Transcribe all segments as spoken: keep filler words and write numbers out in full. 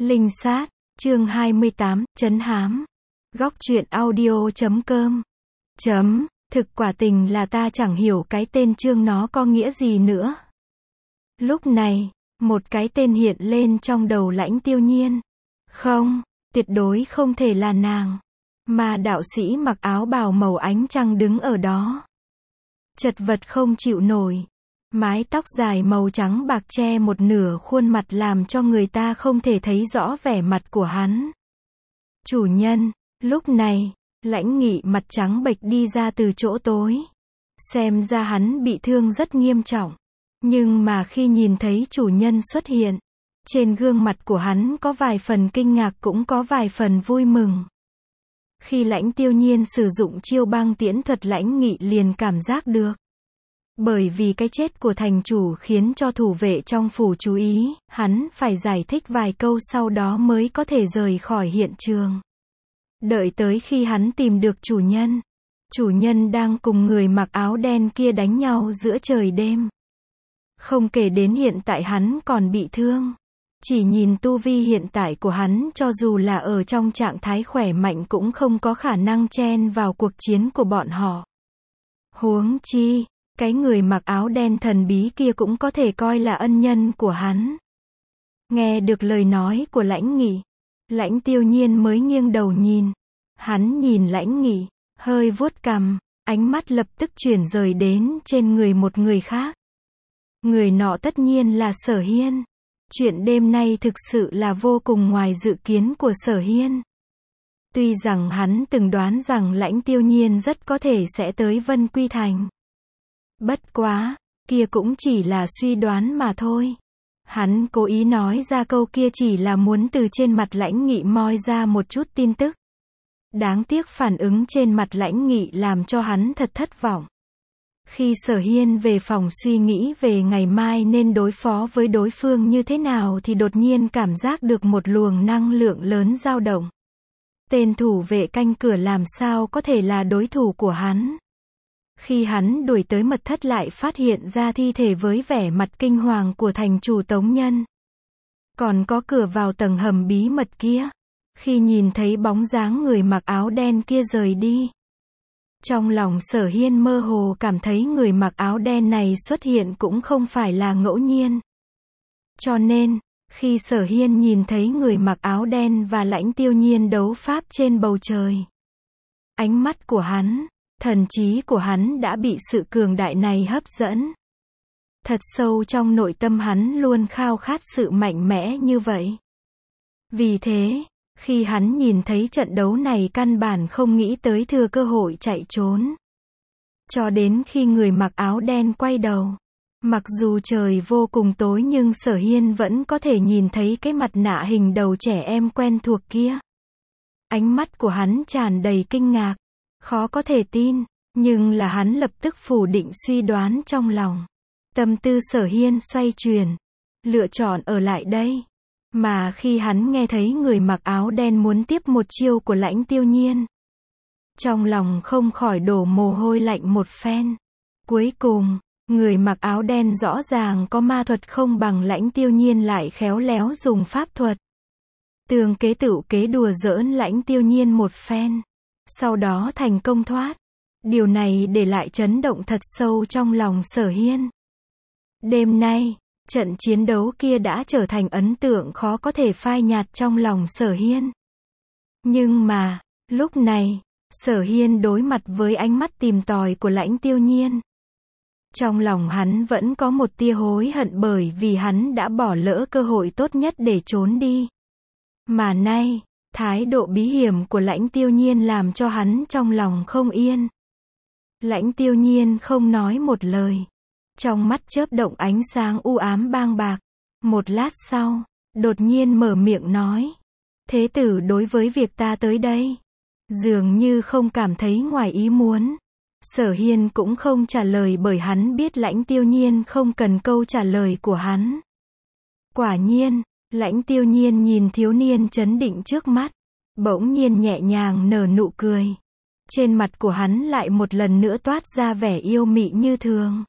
Linh sát, chương hai mươi tám, trấn hám. Góc truyện audio chấm com. Chấm, thực quả tình là ta chẳng hiểu cái tên chương nó có nghĩa gì nữa. Lúc này, một cái tên hiện lên trong đầu Lãnh Tiêu Nhiên. Không, tuyệt đối không thể là nàng. Mà đạo sĩ mặc áo bào màu ánh trăng đứng ở đó. Chật vật không chịu nổi. Mái tóc dài màu trắng bạc che một nửa khuôn mặt làm cho người ta không thể thấy rõ vẻ mặt của hắn. Chủ nhân, lúc này, Lãnh Nghị mặt trắng bệch đi ra từ chỗ tối. Xem ra hắn bị thương rất nghiêm trọng. Nhưng mà khi nhìn thấy chủ nhân xuất hiện, trên gương mặt của hắn có vài phần kinh ngạc cũng có vài phần vui mừng. Khi Lãnh Tiêu Nhiên sử dụng chiêu băng tiễn thuật, Lãnh Nghị liền cảm giác được. Bởi vì cái chết của thành chủ khiến cho thủ vệ trong phủ chú ý, hắn phải giải thích vài câu sau đó mới có thể rời khỏi hiện trường. Đợi tới khi hắn tìm được chủ nhân. Chủ nhân đang cùng người mặc áo đen kia đánh nhau giữa trời đêm. Không kể đến hiện tại hắn còn bị thương. Chỉ nhìn tu vi hiện tại của hắn, cho dù là ở trong trạng thái khỏe mạnh cũng không có khả năng chen vào cuộc chiến của bọn họ. Huống chi, cái người mặc áo đen thần bí kia cũng có thể coi là ân nhân của hắn. Nghe được lời nói của Lãnh Nghị, Lãnh Tiêu Nhiên mới nghiêng đầu nhìn. Hắn nhìn Lãnh Nghị, hơi vuốt cằm, ánh mắt lập tức chuyển rời đến trên người một người khác. Người nọ tất nhiên là Sở Hiên. Chuyện đêm nay thực sự là vô cùng ngoài dự kiến của Sở Hiên. Tuy rằng hắn từng đoán rằng Lãnh Tiêu Nhiên rất có thể sẽ tới Vân Quy Thành. Bất quá, kia cũng chỉ là suy đoán mà thôi. Hắn cố ý nói ra câu kia chỉ là muốn từ trên mặt Lãnh Nghị moi ra một chút tin tức. Đáng tiếc phản ứng trên mặt Lãnh Nghị làm cho hắn thật thất vọng. Khi Sở Hiên về phòng suy nghĩ về ngày mai nên đối phó với đối phương như thế nào thì đột nhiên cảm giác được một luồng năng lượng lớn dao động. Tên thủ vệ canh cửa làm sao có thể là đối thủ của hắn. Khi hắn đuổi tới mật thất lại phát hiện ra thi thể với vẻ mặt kinh hoàng của thành chủ Tống Nhân. Còn có cửa vào tầng hầm bí mật kia. Khi nhìn thấy bóng dáng người mặc áo đen kia rời đi. Trong lòng Sở Hiên mơ hồ cảm thấy người mặc áo đen này xuất hiện cũng không phải là ngẫu nhiên. Cho nên, khi Sở Hiên nhìn thấy người mặc áo đen và Lãnh Tiêu Nhiên đấu pháp trên bầu trời. Ánh mắt của hắn, thần trí của hắn đã bị sự cường đại này hấp dẫn. Thật sâu trong nội tâm hắn luôn khao khát sự mạnh mẽ như vậy. Vì thế, khi hắn nhìn thấy trận đấu này căn bản không nghĩ tới thừa cơ hội chạy trốn. Cho đến khi người mặc áo đen quay đầu. Mặc dù trời vô cùng tối nhưng Sở Hiên vẫn có thể nhìn thấy cái mặt nạ hình đầu trẻ em quen thuộc kia. Ánh mắt của hắn tràn đầy kinh ngạc. Khó có thể tin, nhưng là hắn lập tức phủ định suy đoán trong lòng. Tâm tư Sở Hiên xoay chuyển. Lựa chọn ở lại đây. Mà khi hắn nghe thấy người mặc áo đen muốn tiếp một chiêu của Lãnh Tiêu Nhiên. Trong lòng không khỏi đổ mồ hôi lạnh một phen. Cuối cùng, người mặc áo đen rõ ràng có ma thuật không bằng Lãnh Tiêu Nhiên lại khéo léo dùng pháp thuật. Tường kế tựu kế đùa giỡn Lãnh Tiêu Nhiên một phen. Sau đó thành công thoát. Điều này để lại chấn động thật sâu trong lòng Sở Hiên. Đêm nay, trận chiến đấu kia đã trở thành ấn tượng khó có thể phai nhạt trong lòng Sở Hiên. Nhưng mà, lúc này, Sở Hiên đối mặt với ánh mắt tìm tòi của Lãnh Tiêu Nhiên. Trong lòng hắn vẫn có một tia hối hận bởi vì hắn đã bỏ lỡ cơ hội tốt nhất để trốn đi. Mà nay, thái độ bí hiểm của Lãnh Tiêu Nhiên làm cho hắn trong lòng không yên. Lãnh Tiêu Nhiên không nói một lời. Trong mắt chớp động ánh sáng u ám bang bạc. Một lát sau, đột nhiên mở miệng nói. Thế tử đối với việc ta tới đây, dường như không cảm thấy ngoài ý muốn. Sở Hiên cũng không trả lời bởi hắn biết Lãnh Tiêu Nhiên không cần câu trả lời của hắn. Quả nhiên, Lãnh Tiêu Nhiên nhìn thiếu niên trấn định trước mắt. Bỗng nhiên nhẹ nhàng nở nụ cười. Trên mặt của hắn lại một lần nữa toát ra vẻ yêu mị như thường.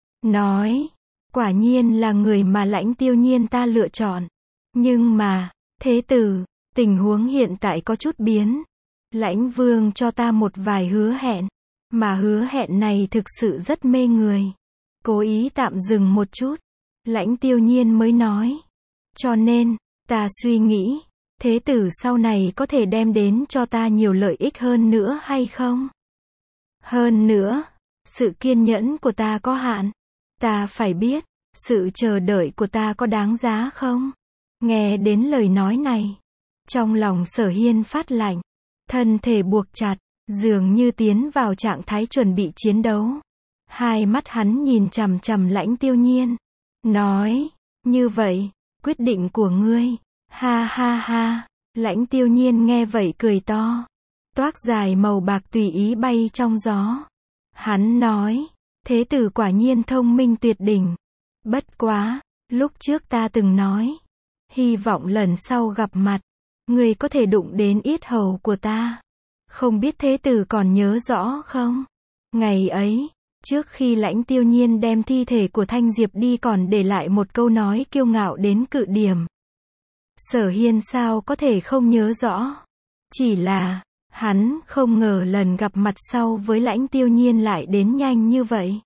Nói, quả nhiên là người mà Lãnh Tiêu Nhiên ta lựa chọn. Nhưng mà, Thế tử, tình huống hiện tại có chút biến. Lãnh Vương cho ta một vài hứa hẹn, mà hứa hẹn này thực sự rất mê người. Cố ý tạm dừng một chút, Lãnh Tiêu Nhiên mới nói. Cho nên, ta suy nghĩ, thế tử sau này có thể đem đến cho ta nhiều lợi ích hơn nữa hay không? Hơn nữa, sự kiên nhẫn của ta có hạn. Ta phải biết, sự chờ đợi của ta có đáng giá không? Nghe đến lời nói này, trong lòng Sở Hiên phát lạnh, thân thể buộc chặt, dường như tiến vào trạng thái chuẩn bị chiến đấu. Hai mắt hắn nhìn chằm chằm Lãnh Tiêu Nhiên, nói, như vậy, quyết định của ngươi, ha ha ha. Lãnh Tiêu Nhiên nghe vậy cười to, toác dài màu bạc tùy ý bay trong gió. Hắn nói, thế tử quả nhiên thông minh tuyệt đỉnh. Bất quá, lúc trước ta từng nói, hy vọng lần sau gặp mặt, ngươi có thể đụng đến yết hầu của ta. Không biết thế tử còn nhớ rõ không? Ngày ấy, trước khi Lãnh Tiêu Nhiên đem thi thể của Thanh Diệp đi còn để lại một câu nói kiêu ngạo đến cự điểm. Sở Hiên sao có thể không nhớ rõ? Chỉ là, hắn không ngờ lần gặp mặt sau với Lãnh Tiêu Nhiên lại đến nhanh như vậy.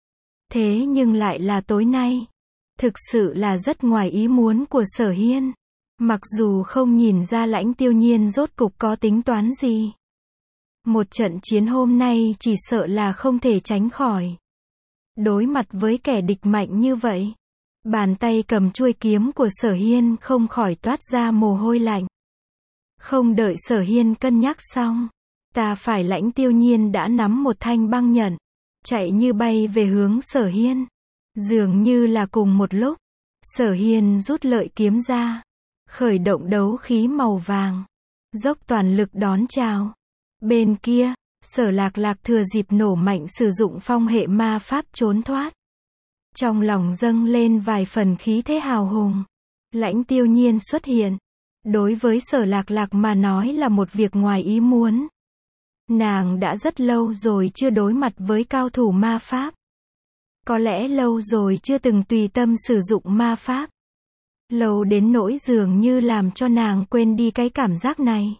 Thế nhưng lại là tối nay. Thực sự là rất ngoài ý muốn của Sở Hiên. Mặc dù không nhìn ra Lãnh Tiêu Nhiên rốt cục có tính toán gì. Một trận chiến hôm nay chỉ sợ là không thể tránh khỏi. Đối mặt với kẻ địch mạnh như vậy, bàn tay cầm chuôi kiếm của Sở Hiên không khỏi toát ra mồ hôi lạnh. Không đợi Sở Hiên cân nhắc xong, ta phải Lãnh Tiêu Nhiên đã nắm một thanh băng nhận, chạy như bay về hướng Sở Hiên. Dường như là cùng một lúc, Sở Hiên rút lợi kiếm ra, khởi động đấu khí màu vàng, dốc toàn lực đón chào. Bên kia, Sở Lạc Lạc thừa dịp nổ mạnh sử dụng phong hệ ma pháp trốn thoát. Trong lòng dâng lên vài phần khí thế hào hùng. Lãnh Tiêu Nhiên xuất hiện, đối với Sở Lạc Lạc mà nói là một việc ngoài ý muốn. Nàng đã rất lâu rồi chưa đối mặt với cao thủ ma pháp. Có lẽ lâu rồi chưa từng tùy tâm sử dụng ma pháp. Lâu đến nỗi dường như làm cho nàng quên đi cái cảm giác này.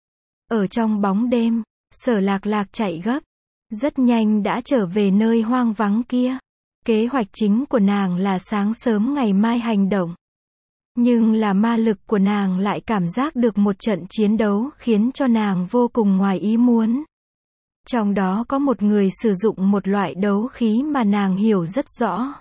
Ở trong bóng đêm, Sở Lạc Lạc chạy gấp, rất nhanh đã trở về nơi hoang vắng kia. Kế hoạch chính của nàng là sáng sớm ngày mai hành động. Nhưng là ma lực của nàng lại cảm giác được một trận chiến đấu khiến cho nàng vô cùng ngoài ý muốn. Trong đó có một người sử dụng một loại đấu khí mà nàng hiểu rất rõ.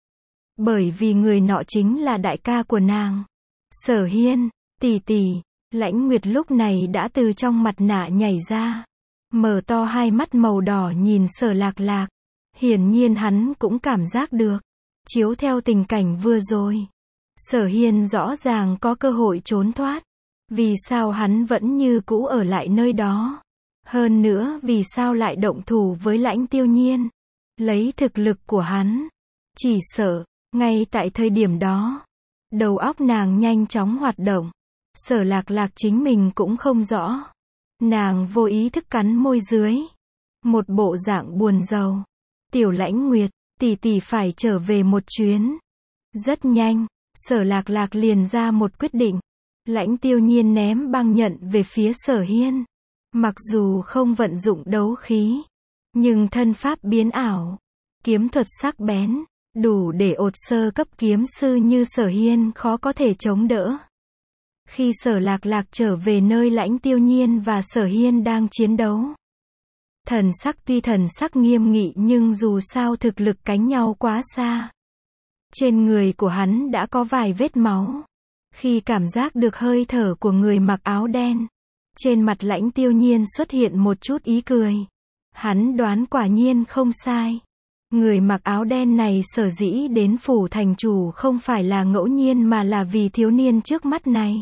Bởi vì người nọ chính là đại ca của nàng. Sở Hiên, tỷ tỷ. Lãnh Nguyệt lúc này đã từ trong mặt nạ nhảy ra, mở to hai mắt màu đỏ nhìn Sở Lạc Lạc. Hiển nhiên hắn cũng cảm giác được, chiếu theo tình cảnh vừa rồi, Sở Hiên rõ ràng có cơ hội trốn thoát. Vì sao hắn vẫn như cũ ở lại nơi đó? Hơn nữa vì sao lại động thủ với Lãnh Tiêu Nhiên? Lấy thực lực của hắn, chỉ sợ, ngay tại thời điểm đó, đầu óc nàng nhanh chóng hoạt động. Sở Lạc Lạc chính mình cũng không rõ. Nàng vô ý thức cắn môi dưới. Một bộ dạng buồn rầu. Tiểu Lãnh Nguyệt, tỷ tỷ phải trở về một chuyến. Rất nhanh, Sở Lạc Lạc liền ra một quyết định. Lãnh Tiêu Nhiên ném băng nhận về phía Sở Hiên. Mặc dù không vận dụng đấu khí, nhưng thân pháp biến ảo, kiếm thuật sắc bén, đủ để ột sơ cấp kiếm sư như Sở Hiên khó có thể chống đỡ. Khi Sở Lạc Lạc trở về nơi Lãnh Tiêu Nhiên và Sở Hiên đang chiến đấu, thần sắc tuy thần sắc nghiêm nghị nhưng dù sao thực lực cánh nhau quá xa. Trên người của hắn đã có vài vết máu. Khi cảm giác được hơi thở của người mặc áo đen, trên mặt Lãnh Tiêu Nhiên xuất hiện một chút ý cười. Hắn đoán quả nhiên không sai. Người mặc áo đen này sở dĩ đến phủ thành chủ không phải là ngẫu nhiên mà là vì thiếu niên trước mắt này.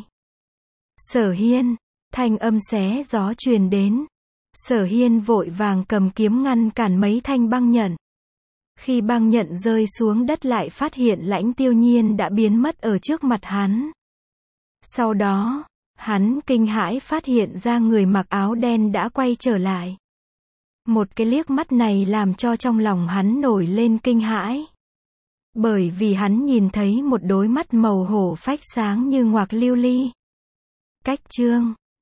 Sở Hiên, thanh âm xé gió truyền đến. Sở Hiên vội vàng cầm kiếm ngăn cản mấy thanh băng nhận. Khi băng nhận rơi xuống đất lại phát hiện Lãnh Tiêu Nhiên đã biến mất ở trước mặt hắn. Sau đó, hắn kinh hãi phát hiện ra người mặc áo đen đã quay trở lại. Một cái liếc mắt này làm cho trong lòng hắn nổi lên kinh hãi. Bởi vì hắn nhìn thấy một đôi mắt màu hổ phách sáng như ngoạc lưu ly. Cách chương